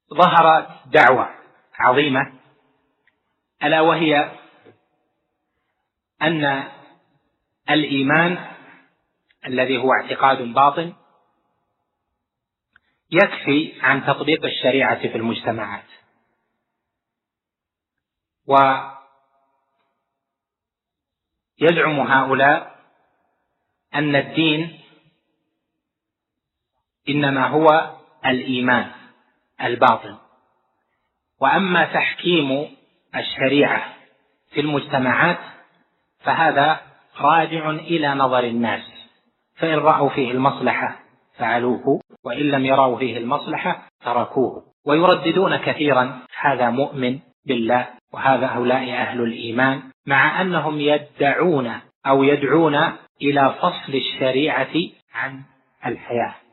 ظهرت دعوة عظيمة، ألا وهي أن الإيمان الذي هو اعتقاد باطن يكفي عن تطبيق الشريعة في المجتمعات، ويزعم هؤلاء أن الدين إنما هو الإيمان الباطن، وأما تحكيم الشريعة في المجتمعات فهذا راجع إلى نظر الناس، فإن رأوا فيه المصلحة فعلوه، وإن لم يروا فيه المصلحة تركوه. ويرددون كثيرا هذا مؤمن بالله وهذا هؤلاء أهل الإيمان، مع أنهم يدعون أو يدعون إلى فصل الشريعة عن الحياة.